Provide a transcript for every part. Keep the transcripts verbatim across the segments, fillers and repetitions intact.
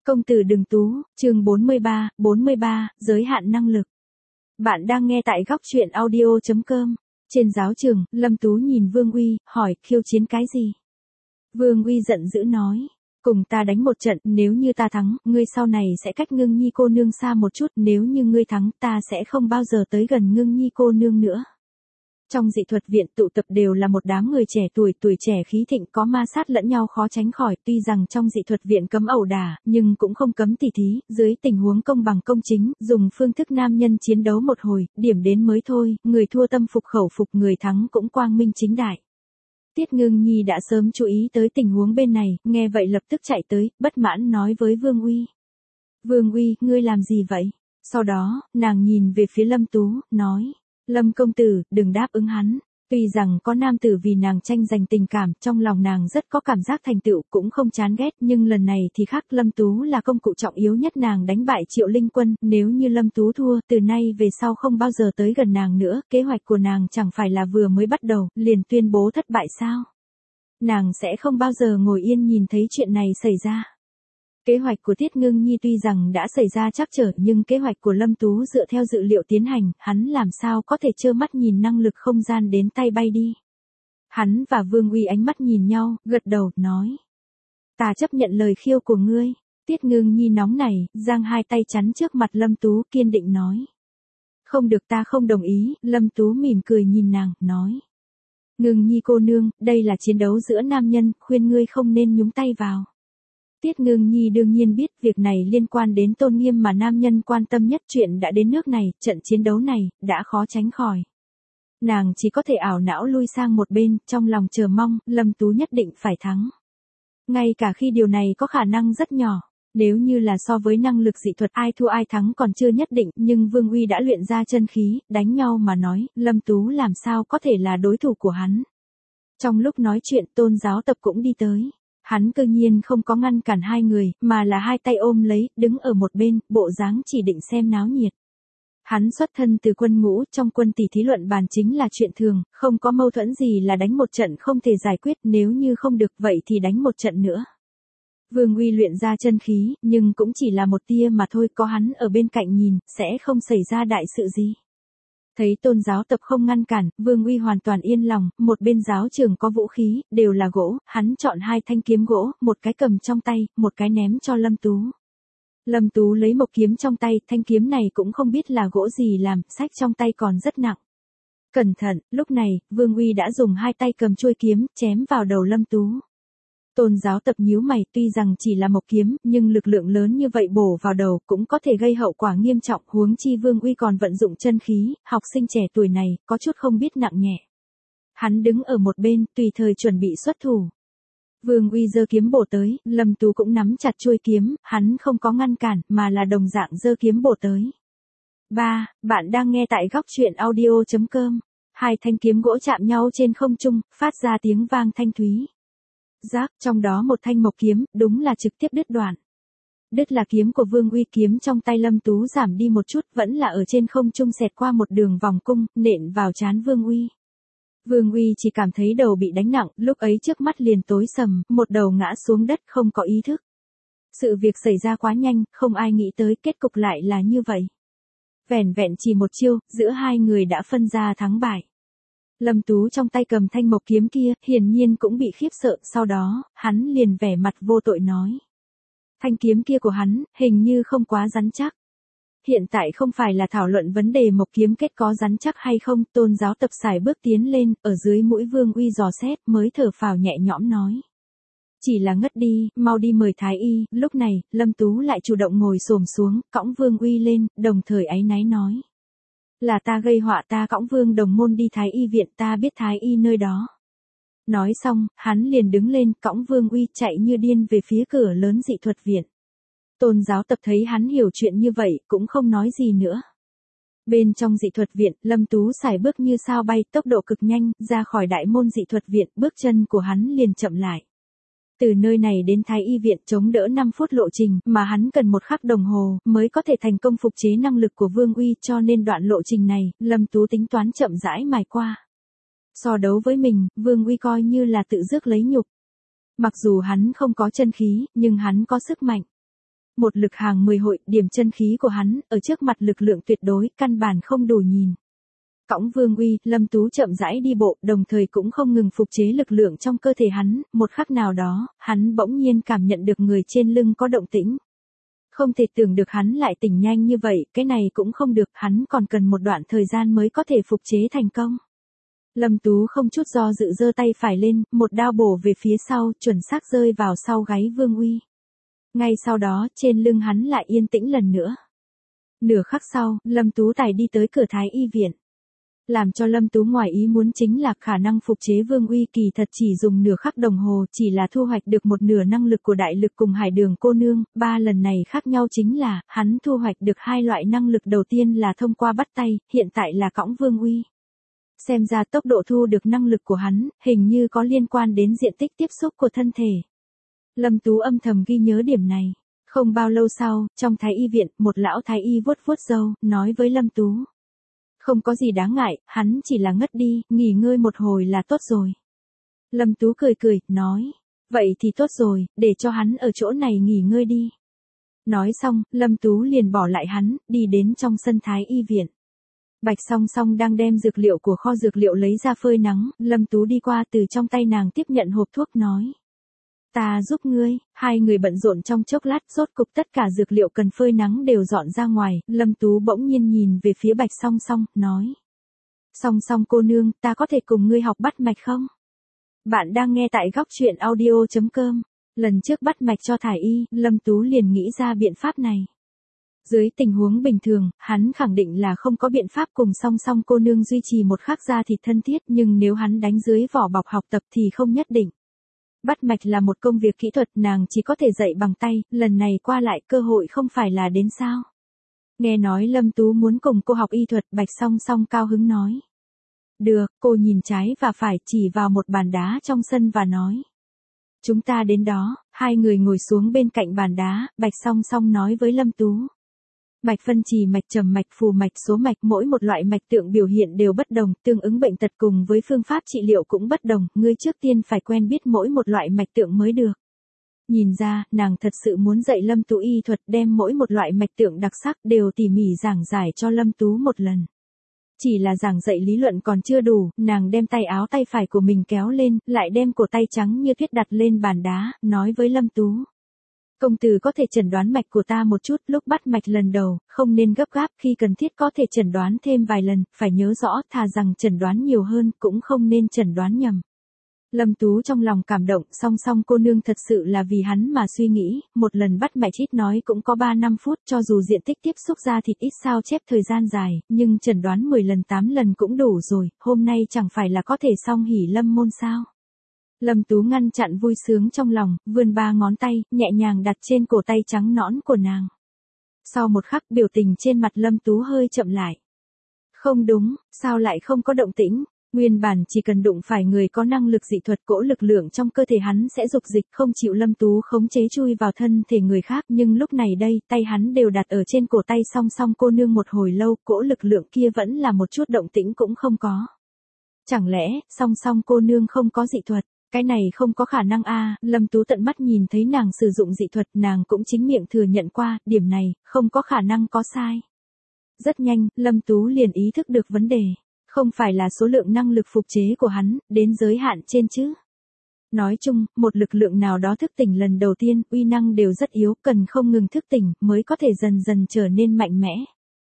Công tử đừng tú, chương bốn mươi ba, bốn mươi ba, giới hạn năng lực. Bạn đang nghe tại góc truyện audio chấm com. Trên giáo trường, Lâm Tú nhìn Vương Uy, hỏi, khiêu chiến cái gì? Vương Uy giận dữ nói, cùng ta đánh một trận, nếu như ta thắng, ngươi sau này sẽ cách Ngưng Nhi cô nương xa một chút, nếu như ngươi thắng, ta sẽ không bao giờ tới gần Ngưng Nhi cô nương nữa. Trong dị thuật viện tụ tập đều là một đám người trẻ tuổi, tuổi trẻ khí thịnh, có ma sát lẫn nhau khó tránh khỏi, tuy rằng trong dị thuật viện cấm ẩu đả, nhưng cũng không cấm tỉ thí, dưới tình huống công bằng công chính, dùng phương thức nam nhân chiến đấu một hồi, điểm đến mới thôi, người thua tâm phục khẩu phục, người thắng cũng quang minh chính đại. Tiết Ngưng Nhi đã sớm chú ý tới tình huống bên này, nghe vậy lập tức chạy tới, bất mãn nói với Vương Uy. Vương Uy, ngươi làm gì vậy? Sau đó, nàng nhìn về phía Lâm Tú, nói. Lâm công tử, đừng đáp ứng hắn. Tuy rằng có nam tử vì nàng tranh giành tình cảm, trong lòng nàng rất có cảm giác thành tựu, cũng không chán ghét, nhưng lần này thì khác, Lâm Tú là công cụ trọng yếu nhất, nàng đánh bại Triệu Linh Quân, nếu như Lâm Tú thua, từ nay về sau không bao giờ tới gần nàng nữa, kế hoạch của nàng chẳng phải là vừa mới bắt đầu, liền tuyên bố thất bại sao? Nàng sẽ không bao giờ ngồi yên nhìn thấy chuyện này xảy ra. Kế hoạch của Tiết Ngưng Nhi tuy rằng đã xảy ra trắc trở, nhưng kế hoạch của Lâm Tú dựa theo dự liệu tiến hành, hắn làm sao có thể trơ mắt nhìn năng lực không gian đến tay bay đi. Hắn và Vương Uy ánh mắt nhìn nhau, gật đầu, nói. Ta chấp nhận lời khiêu của ngươi. Tiết Ngưng Nhi nóng nảy, giang hai tay chắn trước mặt Lâm Tú, kiên định nói. Không được, ta không đồng ý. Lâm Tú mỉm cười nhìn nàng, nói. Ngưng Nhi cô nương, đây là chiến đấu giữa nam nhân, khuyên ngươi không nên nhúng tay vào. Tiết Ngưng Nhi đương nhiên biết việc này liên quan đến tôn nghiêm mà nam nhân quan tâm nhất, chuyện đã đến nước này, trận chiến đấu này, đã khó tránh khỏi. Nàng chỉ có thể ảo não lui sang một bên, trong lòng chờ mong, Lâm Tú nhất định phải thắng. Ngay cả khi điều này có khả năng rất nhỏ, nếu như là so với năng lực dị thuật ai thua ai thắng còn chưa nhất định, nhưng Vương Uy đã luyện ra chân khí, đánh nhau mà nói, Lâm Tú làm sao có thể là đối thủ của hắn. Trong lúc nói chuyện Tôn Giáo Tập cũng đi tới. Hắn cơ nhiên không có ngăn cản hai người, mà là hai tay ôm lấy, đứng ở một bên, bộ dáng chỉ định xem náo nhiệt. Hắn xuất thân từ quân ngũ, trong quân tỷ thí luận bàn chính là chuyện thường, không có mâu thuẫn gì là đánh một trận không thể giải quyết, nếu như không được vậy thì đánh một trận nữa. Vương Uy luyện ra chân khí, nhưng cũng chỉ là một tia mà thôi, có hắn ở bên cạnh nhìn, sẽ không xảy ra đại sự gì. Thấy Tôn Giáo Tập không ngăn cản, Vương Uy hoàn toàn yên lòng, một bên giáo trường có vũ khí, đều là gỗ, hắn chọn hai thanh kiếm gỗ, một cái cầm trong tay, một cái ném cho Lâm Tú. Lâm Tú lấy một kiếm trong tay, thanh kiếm này cũng không biết là gỗ gì làm, xách trong tay còn rất nặng. Cẩn thận, lúc này, Vương Uy đã dùng hai tay cầm chuôi kiếm, chém vào đầu Lâm Tú. Tôn Giáo Tập nhíu mày, tuy rằng chỉ là một kiếm, nhưng lực lượng lớn như vậy bổ vào đầu cũng có thể gây hậu quả nghiêm trọng, huống chi Vương Uy còn vận dụng chân khí, học sinh trẻ tuổi này, có chút không biết nặng nhẹ. Hắn đứng ở một bên, tùy thời chuẩn bị xuất thủ. Vương Uy giơ kiếm bổ tới, Lâm Tú cũng nắm chặt chuôi kiếm, hắn không có ngăn cản, mà là đồng dạng giơ kiếm bổ tới. ba. Bạn đang nghe tại góc truyện audio chấm com. Hai thanh kiếm gỗ chạm nhau trên không trung, phát ra tiếng vang thanh thúy. Giác, trong đó một thanh mộc kiếm, đúng là trực tiếp đứt đoạn. Đứt là kiếm của Vương Uy, kiếm trong tay Lâm Tú giảm đi một chút, vẫn là ở trên không trung xẹt qua một đường vòng cung, nện vào trán Vương Uy. Vương Uy chỉ cảm thấy đầu bị đánh nặng, lúc ấy trước mắt liền tối sầm, một đầu ngã xuống đất không có ý thức. Sự việc xảy ra quá nhanh, không ai nghĩ tới kết cục lại là như vậy. Vẻn vẹn chỉ một chiêu, giữa hai người đã phân ra thắng bại. Lâm Tú trong tay cầm thanh mộc kiếm kia, hiển nhiên cũng bị khiếp sợ, sau đó, hắn liền vẻ mặt vô tội nói. Thanh kiếm kia của hắn, hình như không quá rắn chắc. Hiện tại không phải là thảo luận vấn đề mộc kiếm kết có rắn chắc hay không, Tôn Giáo Tập xài bước tiến lên, ở dưới mũi Vương Uy dò xét, mới thở phào nhẹ nhõm nói. Chỉ là ngất đi, mau đi mời Thái Y, lúc này, Lâm Tú lại chủ động ngồi xổm xuống, cõng Vương Uy lên, đồng thời áy náy nói. Là ta gây họa, ta cõng Vương đồng môn đi Thái Y viện, ta biết Thái Y nơi đó. Nói xong, hắn liền đứng lên, cõng Vương Uy chạy như điên về phía cửa lớn dị thuật viện. Tôn Giáo Tập thấy hắn hiểu chuyện như vậy, cũng không nói gì nữa. Bên trong dị thuật viện, Lâm Tú xài bước như sao bay, tốc độ cực nhanh, ra khỏi đại môn dị thuật viện, bước chân của hắn liền chậm lại. Từ nơi này đến Thái Y viện chống đỡ năm phút lộ trình, mà hắn cần một khắc đồng hồ, mới có thể thành công phục chế năng lực của Vương Uy, cho nên đoạn lộ trình này, Lâm Tú tính toán chậm rãi mài qua. So đấu với mình, Vương Uy coi như là tự rước lấy nhục. Mặc dù hắn không có chân khí, nhưng hắn có sức mạnh. Một lực hàng mười hội, điểm chân khí của hắn, ở trước mặt lực lượng tuyệt đối, căn bản không đủ nhìn. Cõng Vương Uy, Lâm Tú chậm rãi đi bộ, đồng thời cũng không ngừng phục chế lực lượng trong cơ thể hắn, một khắc nào đó, hắn bỗng nhiên cảm nhận được người trên lưng có động tĩnh. Không thể tưởng được hắn lại tỉnh nhanh như vậy, cái này cũng không được, hắn còn cần một đoạn thời gian mới có thể phục chế thành công. Lâm Tú không chút do dự giơ tay phải lên, một đao bổ về phía sau, chuẩn xác rơi vào sau gáy Vương Uy. Ngay sau đó, trên lưng hắn lại yên tĩnh lần nữa. Nửa khắc sau, Lâm Tú tài đi tới cửa Thái Y viện. Làm cho Lâm Tú ngoài ý muốn chính là khả năng phục chế Vương Uy kỳ thật chỉ dùng nửa khắc đồng hồ, chỉ là thu hoạch được một nửa năng lực của đại lực cùng Hải Đường cô nương, ba lần này khác nhau chính là, hắn thu hoạch được hai loại năng lực, đầu tiên là thông qua bắt tay, hiện tại là cõng Vương Uy. Xem ra tốc độ thu được năng lực của hắn, hình như có liên quan đến diện tích tiếp xúc của thân thể. Lâm Tú âm thầm ghi nhớ điểm này. Không bao lâu sau, trong Thái Y viện, một lão Thái Y vuốt vuốt râu, nói với Lâm Tú. Không có gì đáng ngại, hắn chỉ là ngất đi, nghỉ ngơi một hồi là tốt rồi. Lâm Tú cười cười, nói. Vậy thì tốt rồi, để cho hắn ở chỗ này nghỉ ngơi đi. Nói xong, Lâm Tú liền bỏ lại hắn, đi đến trong sân Thái Y viện. Bạch Song Song đang đem dược liệu của kho dược liệu lấy ra phơi nắng, Lâm Tú đi qua từ trong tay nàng tiếp nhận hộp thuốc nói. Ta giúp ngươi, hai người bận rộn trong chốc lát, rốt cục tất cả dược liệu cần phơi nắng đều dọn ra ngoài, Lâm Tú bỗng nhiên nhìn về phía Bạch Song Song, nói. Song Song cô nương, ta có thể cùng ngươi học bắt mạch không? Bạn đang nghe tại góc truyện audio chấm com. Lần trước bắt mạch cho Thải Y, Lâm Tú liền nghĩ ra biện pháp này. Dưới tình huống bình thường, hắn khẳng định là không có biện pháp cùng Song Song cô nương duy trì một khắc da thịt thân thiết, nhưng nếu hắn đánh dưới vỏ bọc học tập thì không nhất định. Bắt mạch là một công việc kỹ thuật, nàng chỉ có thể dạy bằng tay, lần này qua lại cơ hội không phải là đến sao. Nghe nói Lâm Tú muốn cùng cô học y thuật, Bạch Song Song cao hứng nói. Được, cô nhìn trái và phải chỉ vào một bàn đá trong sân và nói. Chúng ta đến đó, hai người ngồi xuống bên cạnh bàn đá, Bạch Song Song nói với Lâm Tú. Mạch phân trì mạch, trầm mạch, phù mạch, số mạch, mỗi một loại mạch tượng biểu hiện đều bất đồng, tương ứng bệnh tật cùng với phương pháp trị liệu cũng bất đồng, ngươi trước tiên phải quen biết mỗi một loại mạch tượng mới được. Nhìn ra, nàng thật sự muốn dạy Lâm Tú y thuật, đem mỗi một loại mạch tượng đặc sắc đều tỉ mỉ giảng giải cho Lâm Tú một lần. Chỉ là giảng dạy lý luận còn chưa đủ, nàng đem tay áo tay phải của mình kéo lên, lại đem cổ tay trắng như tuyết đặt lên bàn đá, nói với Lâm Tú. Công tử có thể chẩn đoán mạch của ta một chút, lúc bắt mạch lần đầu, không nên gấp gáp, khi cần thiết có thể chẩn đoán thêm vài lần, phải nhớ rõ, thà rằng chẩn đoán nhiều hơn, cũng không nên chẩn đoán nhầm. Lâm Tú trong lòng cảm động, Song Song cô nương thật sự là vì hắn mà suy nghĩ, một lần bắt mạch ít nói cũng có ba năm phút, cho dù diện tích tiếp xúc da thịt ít sao chép thời gian dài, nhưng chẩn đoán mười lần tám lần cũng đủ rồi, hôm nay chẳng phải là có thể xong hỉ lâm môn sao. Lâm Tú ngăn chặn vui sướng trong lòng, vươn ba ngón tay, nhẹ nhàng đặt trên cổ tay trắng nõn của nàng. Sau một khắc, biểu tình trên mặt Lâm Tú hơi chậm lại. Không đúng, sao lại không có động tĩnh? Nguyên bản chỉ cần đụng phải người có năng lực dị thuật, cỗ lực lượng trong cơ thể hắn sẽ dục dịch, không chịu Lâm Tú khống chế chui vào thân thể người khác, nhưng lúc này đây, tay hắn đều đặt ở trên cổ tay Song Song cô nương một hồi lâu, cỗ lực lượng kia vẫn là một chút động tĩnh cũng không có. Chẳng lẽ, Song Song cô nương không có dị thuật? Cái này không có khả năng a. Lâm Tú tận mắt nhìn thấy nàng sử dụng dị thuật, nàng cũng chính miệng thừa nhận qua, điểm này, không có khả năng có sai. Rất nhanh, Lâm Tú liền ý thức được vấn đề. Không phải là số lượng năng lực phục chế của hắn, đến giới hạn trên chứ. Nói chung, một lực lượng nào đó thức tỉnh lần đầu tiên, uy năng đều rất yếu, cần không ngừng thức tỉnh, mới có thể dần dần trở nên mạnh mẽ.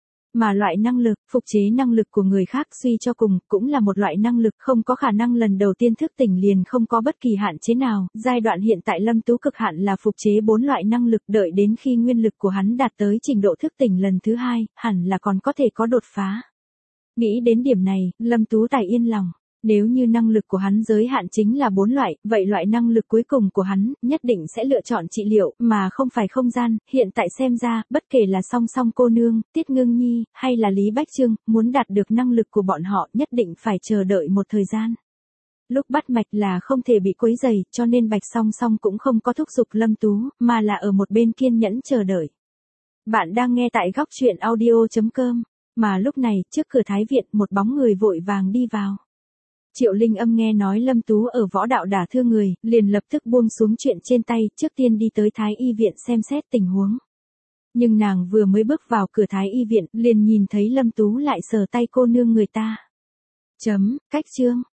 Mà loại năng lực, phục chế năng lực của người khác suy cho cùng, cũng là một loại năng lực, không có khả năng lần đầu tiên thức tỉnh liền không có bất kỳ hạn chế nào. Giai đoạn hiện tại Lâm Tú cực hạn là phục chế bốn loại năng lực, đợi đến khi nguyên lực của hắn đạt tới trình độ thức tỉnh lần thứ hai, hẳn là còn có thể có đột phá. Nghĩ đến điểm này, Lâm Tú tài yên lòng. Nếu như năng lực của hắn giới hạn chính là bốn loại, vậy loại năng lực cuối cùng của hắn, nhất định sẽ lựa chọn trị liệu, mà không phải không gian. Hiện tại xem ra, bất kể là Song Song cô nương, Tiết Ngưng Nhi, hay là Lý Bách Trương, muốn đạt được năng lực của bọn họ nhất định phải chờ đợi một thời gian. Lúc bắt mạch là không thể bị quấy rầy, cho nên Bạch Song Song cũng không có thúc giục Lâm Tú, mà là ở một bên kiên nhẫn chờ đợi. Bạn đang nghe tại góc truyện audio chấm com, mà lúc này, trước cửa Thái viện, một bóng người vội vàng đi vào. Triệu Linh Âm nghe nói Lâm Tú ở võ đạo đả thương người, liền lập tức buông xuống chuyện trên tay, trước tiên đi tới Thái Y viện xem xét tình huống. Nhưng nàng vừa mới bước vào cửa thái y viện, liền nhìn thấy Lâm Tú lại sờ tay cô nương người ta. Chấm, cách chương.